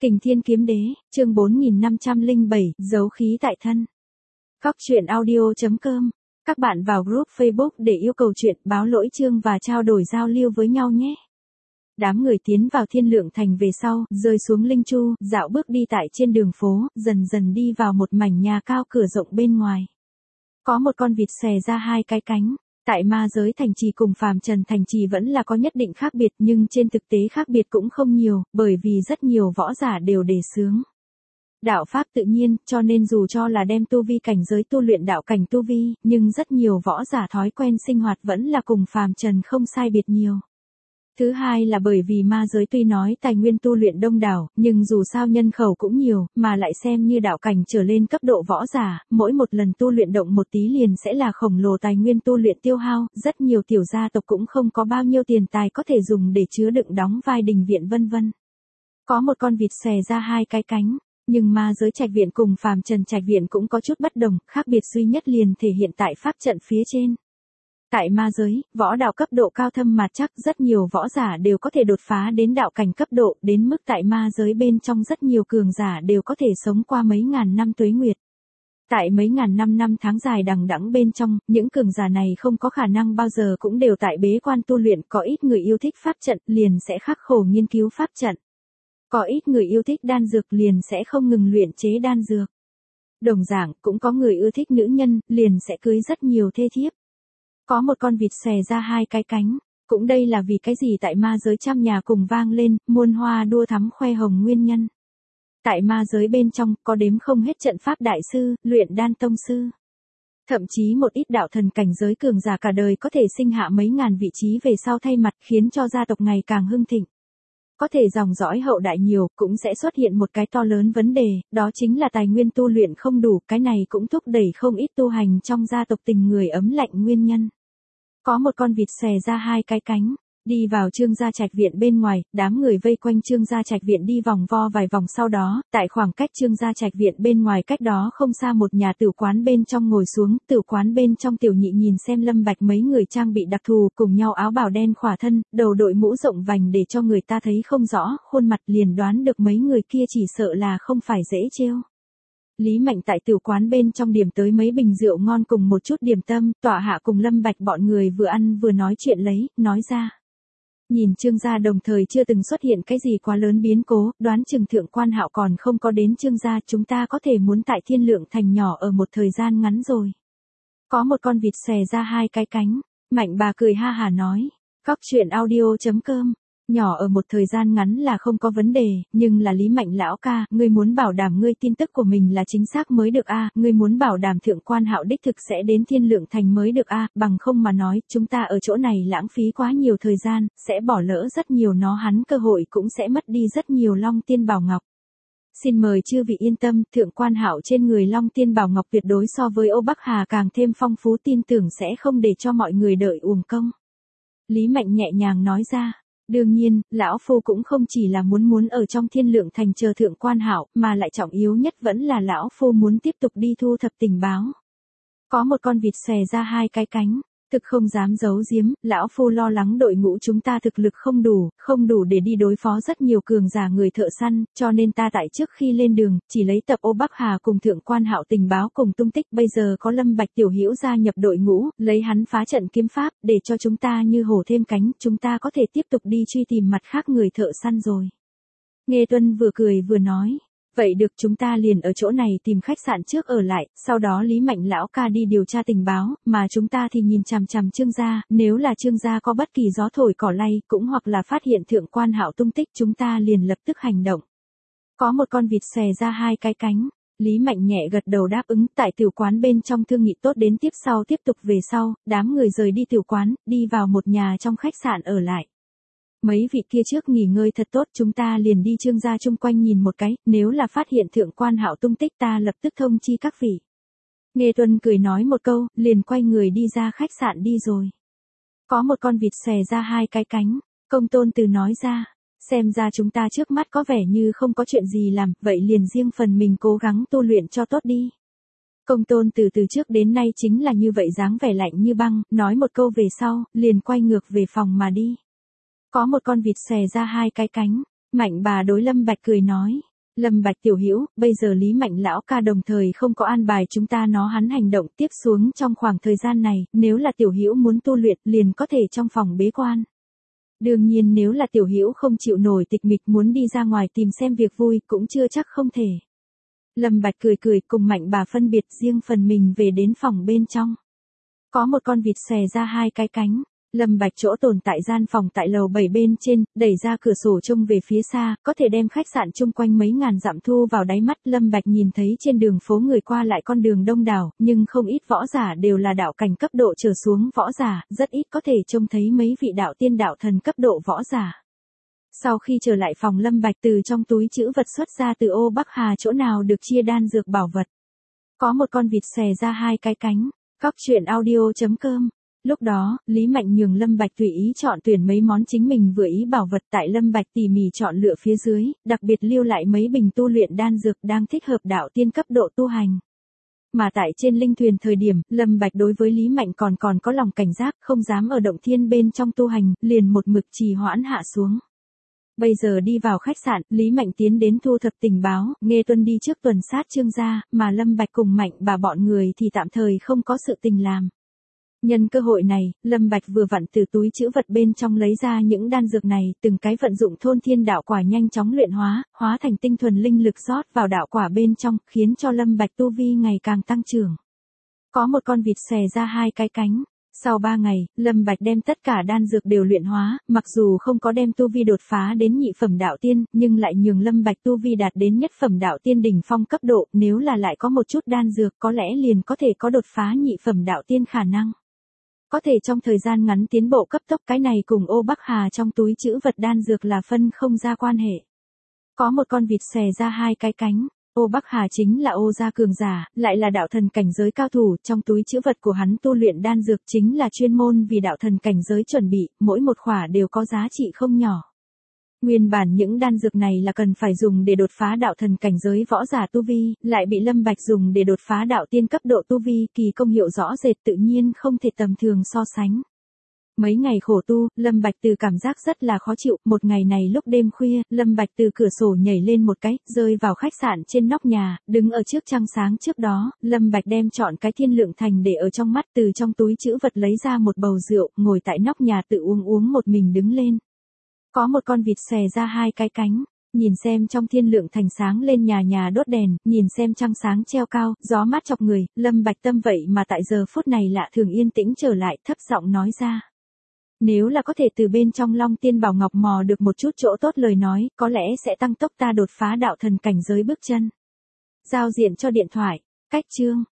Kình Thiên Kiếm Đế, chương 4507, dấu khí tại thân. Góc truyện audio.com. Các bạn vào group Facebook để yêu cầu chuyện, báo lỗi chương và trao đổi giao lưu với nhau nhé. Đám người tiến vào Thiên Lượng Thành về sau, rơi xuống Linh Chu, dạo bước đi tại trên đường phố, dần dần đi vào một mảnh nhà cao cửa rộng bên ngoài. Có một con vịt xòe ra hai cái cánh. Tại ma giới thành trì cùng phàm trần thành trì vẫn là có nhất định khác biệt, nhưng trên thực tế khác biệt cũng không nhiều, bởi vì rất nhiều võ giả đều đề xướng đạo pháp tự nhiên, cho nên dù cho là đem tu vi cảnh giới tu luyện đạo cảnh tu vi, nhưng rất nhiều võ giả thói quen sinh hoạt vẫn là cùng phàm trần không sai biệt nhiều. Thứ hai là bởi vì ma giới tuy nói tài nguyên tu luyện đông đảo, nhưng dù sao nhân khẩu cũng nhiều, mà lại xem như đạo cảnh trở lên cấp độ võ giả, mỗi một lần tu luyện động một tí liền sẽ là khổng lồ tài nguyên tu luyện tiêu hao, rất nhiều tiểu gia tộc cũng không có bao nhiêu tiền tài có thể dùng để chứa đựng đóng vai đình viện vân vân. Có một con vịt xòe ra hai cái cánh, nhưng ma giới trạch viện cùng phàm trần trạch viện cũng có chút bất đồng, khác biệt duy nhất liền thể hiện tại pháp trận phía trên. Tại ma giới, võ đạo cấp độ cao thâm mà chắc rất nhiều võ giả đều có thể đột phá đến đạo cảnh cấp độ, đến mức tại ma giới bên trong rất nhiều cường giả đều có thể sống qua mấy ngàn năm tuế nguyệt. Tại mấy ngàn năm tháng dài đằng đẵng bên trong, những cường giả này không có khả năng bao giờ cũng đều tại bế quan tu luyện, có ít người yêu thích pháp trận liền sẽ khắc khổ nghiên cứu pháp trận. Có ít người yêu thích đan dược liền sẽ không ngừng luyện chế đan dược. Đồng dạng, cũng có người ưa thích nữ nhân, liền sẽ cưới rất nhiều thê thiếp. Có một con vịt xòe ra hai cái cánh, cũng đây là vì cái gì tại ma giới trăm nhà cùng vang lên, muôn hoa đua thắm khoe hồng nguyên nhân. Tại ma giới bên trong, có đếm không hết trận pháp đại sư, luyện đan tông sư. Thậm chí một ít đạo thần cảnh giới cường giả cả đời có thể sinh hạ mấy ngàn vị trí về sau thay mặt, khiến cho gia tộc ngày càng hưng thịnh. Có thể dòng dõi hậu đại nhiều, cũng sẽ xuất hiện một cái to lớn vấn đề, đó chính là tài nguyên tu luyện không đủ, cái này cũng thúc đẩy không ít tu hành trong gia tộc tình người ấm lạnh nguyên nhân. Có một con vịt xòe ra hai cái cánh, đi vào Trương gia trạch viện bên ngoài, đám người vây quanh Trương gia trạch viện đi vòng vo vài vòng, sau đó, tại khoảng cách Trương gia trạch viện bên ngoài cách đó không xa một nhà tử quán bên trong ngồi xuống, tử quán bên trong tiểu nhị nhìn xem Lâm Bạch mấy người trang bị đặc thù, cùng nhau áo bào đen khỏa thân, đầu đội mũ rộng vành để cho người ta thấy không rõ, khuôn mặt liền đoán được mấy người kia chỉ sợ là không phải dễ trêu. Lý Mạnh tại tử quán bên trong điểm tới mấy bình rượu ngon cùng một chút điểm tâm, tọa hạ cùng Lâm Bạch bọn người vừa ăn vừa nói chuyện nói ra. Nhìn Trương gia đồng thời chưa từng xuất hiện cái gì quá lớn biến cố, đoán chừng Thượng Quan Hạo còn không có đến Trương gia, chúng ta có thể muốn tại Thiên Lượng Thành nhỏ ở một thời gian ngắn rồi. Có một con vịt xòe ra hai cái cánh, Mạnh bà cười ha hà nói, góc truyện audio.com. Nhỏ ở một thời gian ngắn là không có vấn đề, nhưng là Lý Mạnh lão ca, ngươi muốn bảo đảm ngươi tin tức của mình là chính xác mới được a, ngươi muốn bảo đảm Thượng Quan Hạo đích thực sẽ đến Thiên Lượng Thành mới được a, bằng không mà nói, chúng ta ở chỗ này lãng phí quá nhiều thời gian, sẽ bỏ lỡ rất nhiều hắn cơ hội cũng sẽ mất đi rất nhiều Long Tiên Bảo Ngọc. Xin mời chư vị yên tâm, Thượng Quan Hạo trên người Long Tiên Bảo Ngọc tuyệt đối so với Ô Bắc Hà càng thêm phong phú, tin tưởng sẽ không để cho mọi người đợi uổng công. Lý Mạnh nhẹ nhàng nói ra. Đương nhiên, lão phu cũng không chỉ là muốn ở trong Thiên Lượng Thành chờ Thượng Quan Hạo, mà lại trọng yếu nhất vẫn là lão phu muốn tiếp tục đi thu thập tình báo. Có một con vịt xòe ra hai cái cánh, thực không dám giấu giếm, lão phu lo lắng đội ngũ chúng ta thực lực không đủ để đi đối phó rất nhiều cường giả người thợ săn, cho nên ta tại trước khi lên đường, chỉ lấy tập Ô Bắc Hà cùng Thượng Quan Hạo tình báo cùng tung tích, bây giờ có Lâm Bạch tiểu hữu gia nhập đội ngũ, lấy hắn phá trận kiếm pháp, để cho chúng ta như hổ thêm cánh, chúng ta có thể tiếp tục đi truy tìm mặt khác người thợ săn rồi. Nghe Tuân vừa cười vừa nói. Vậy được, chúng ta liền ở chỗ này tìm khách sạn trước ở lại, sau đó Lý Mạnh lão ca đi điều tra tình báo, mà chúng ta thì nhìn chằm chằm Trương gia, nếu là Trương gia có bất kỳ gió thổi cỏ lay, cũng hoặc là phát hiện Thượng Quan Hạo tung tích, chúng ta liền lập tức hành động. Có một con vịt xòe ra hai cái cánh, Lý Mạnh nhẹ gật đầu đáp ứng, tại tiểu quán bên trong thương nghị tốt đến tiếp tục về sau, đám người rời đi tiểu quán, đi vào một nhà trong khách sạn ở lại. Mấy vị kia trước nghỉ ngơi thật tốt, chúng ta liền đi Trương gia chung quanh nhìn một cái, nếu là phát hiện Thượng Quan Hạo tung tích ta lập tức thông chi các vị. Nghe Tuân cười nói một câu, liền quay người đi ra khách sạn đi rồi. Có một con vịt xòe ra hai cái cánh, Công Tôn Từ nói ra, xem ra chúng ta trước mắt có vẻ như không có chuyện gì làm, vậy liền riêng phần mình cố gắng tu luyện cho tốt đi. Công Tôn Từ từ trước đến nay chính là như vậy, dáng vẻ lạnh như băng, nói một câu về sau, liền quay ngược về phòng mà đi. Có một con vịt xòe ra hai cái cánh, Mạnh bà đối Lâm Bạch cười nói, Lâm Bạch tiểu hữu, bây giờ Lý Mạnh lão ca đồng thời không có an bài chúng ta nó hắn hành động tiếp xuống trong khoảng thời gian này, nếu là tiểu hữu muốn tu luyện liền có thể trong phòng bế quan. Đương nhiên nếu là tiểu hữu không chịu nổi tịch mịch muốn đi ra ngoài tìm xem việc vui cũng chưa chắc không thể. Lâm Bạch cười cười cùng Mạnh bà phân biệt riêng phần mình về đến phòng bên trong. Có một con vịt xòe ra hai cái cánh. Lâm Bạch chỗ tồn tại gian phòng tại lầu 7 bên trên, đẩy ra cửa sổ trông về phía xa, có thể đem khách sạn chung quanh mấy ngàn dặm thu vào đáy mắt. Lâm Bạch nhìn thấy trên đường phố người qua lại con đường đông đảo, nhưng không ít võ giả đều là đạo cảnh cấp độ trở xuống võ giả, rất ít có thể trông thấy mấy vị đạo tiên đạo thần cấp độ võ giả. Sau khi trở lại phòng Lâm Bạch từ trong túi trữ vật xuất ra từ ô Bắc Hà chỗ nào được chia đan dược bảo vật. Có một con vịt xòe ra hai cái cánh. Góc truyện audio.com. Lúc đó, Lý Mạnh nhường Lâm Bạch tùy ý chọn tuyển mấy món chính mình vừa ý bảo vật tại Lâm Bạch tỉ mỉ chọn lựa phía dưới, đặc biệt lưu lại mấy bình tu luyện đan dược đang thích hợp đạo tiên cấp độ tu hành. Mà tại trên linh thuyền thời điểm, Lâm Bạch đối với Lý Mạnh còn có lòng cảnh giác, không dám ở động thiên bên trong tu hành, liền một mực trì hoãn hạ xuống. Bây giờ đi vào khách sạn, Lý Mạnh tiến đến thu thập tình báo, nghe tuân đi trước tuần sát Trương gia, mà Lâm Bạch cùng Mạnh bà bọn người thì tạm thời không có sự tình làm. Nhân cơ hội này, Lâm Bạch vừa vặn từ túi trữ vật bên trong lấy ra những đan dược này, từng cái vận dụng thôn thiên đạo quả nhanh chóng luyện hóa thành tinh thuần linh lực rót vào đạo quả bên trong, khiến cho Lâm Bạch tu vi ngày càng tăng trưởng. Có một con vịt xòe ra hai cái cánh. Sau 3 ngày, Lâm Bạch đem tất cả đan dược đều luyện hóa, mặc dù không có đem tu vi đột phá đến nhị phẩm đạo tiên, nhưng lại nhường Lâm Bạch tu vi đạt đến nhất phẩm đạo tiên đỉnh phong cấp độ, nếu là lại có một chút đan dược có lẽ liền có thể có đột phá nhị phẩm đạo tiên khả năng. Có thể trong thời gian ngắn tiến bộ cấp tốc, cái này cùng ô Bắc Hà trong túi trữ vật đan dược là phân không ra quan hệ. Có một con vịt xòe ra hai cái cánh. Ô Bắc Hà chính là ô gia cường giả, lại là đạo thần cảnh giới cao thủ, trong túi trữ vật của hắn tu luyện đan dược chính là chuyên môn vì đạo thần cảnh giới chuẩn bị, mỗi một khỏa đều có giá trị không nhỏ. Nguyên bản những đan dược này là cần phải dùng để đột phá đạo thần cảnh giới võ giả tu vi, lại bị Lâm Bạch dùng để đột phá đạo tiên cấp độ tu vi, kỳ công hiệu rõ rệt tự nhiên không thể tầm thường so sánh. Mấy ngày khổ tu, Lâm Bạch Từ cảm giác rất là khó chịu, một ngày này lúc đêm khuya, Lâm Bạch từ cửa sổ nhảy lên một cái, rơi vào khách sạn trên nóc nhà, đứng ở trước trăng sáng trước đó, Lâm Bạch đem chọn cái thiên lượng thành để ở trong mắt, từ trong túi trữ vật lấy ra một bầu rượu, ngồi tại nóc nhà tự uống một mình đứng lên. Có một con vịt xòe ra hai cái cánh. Nhìn xem trong thiên lượng thành sáng lên nhà nhà đốt đèn, nhìn xem trăng sáng treo cao, gió mát chọc người, Lâm Bạch tâm vậy mà tại giờ phút này lạ thường yên tĩnh trở lại, thấp giọng nói ra. Nếu là có thể từ bên trong Long Tiên Bảo Ngọc mò được một chút chỗ tốt lời nói, có lẽ sẽ tăng tốc ta đột phá đạo thần cảnh giới bước chân. Giao diện cho điện thoại, cách chương.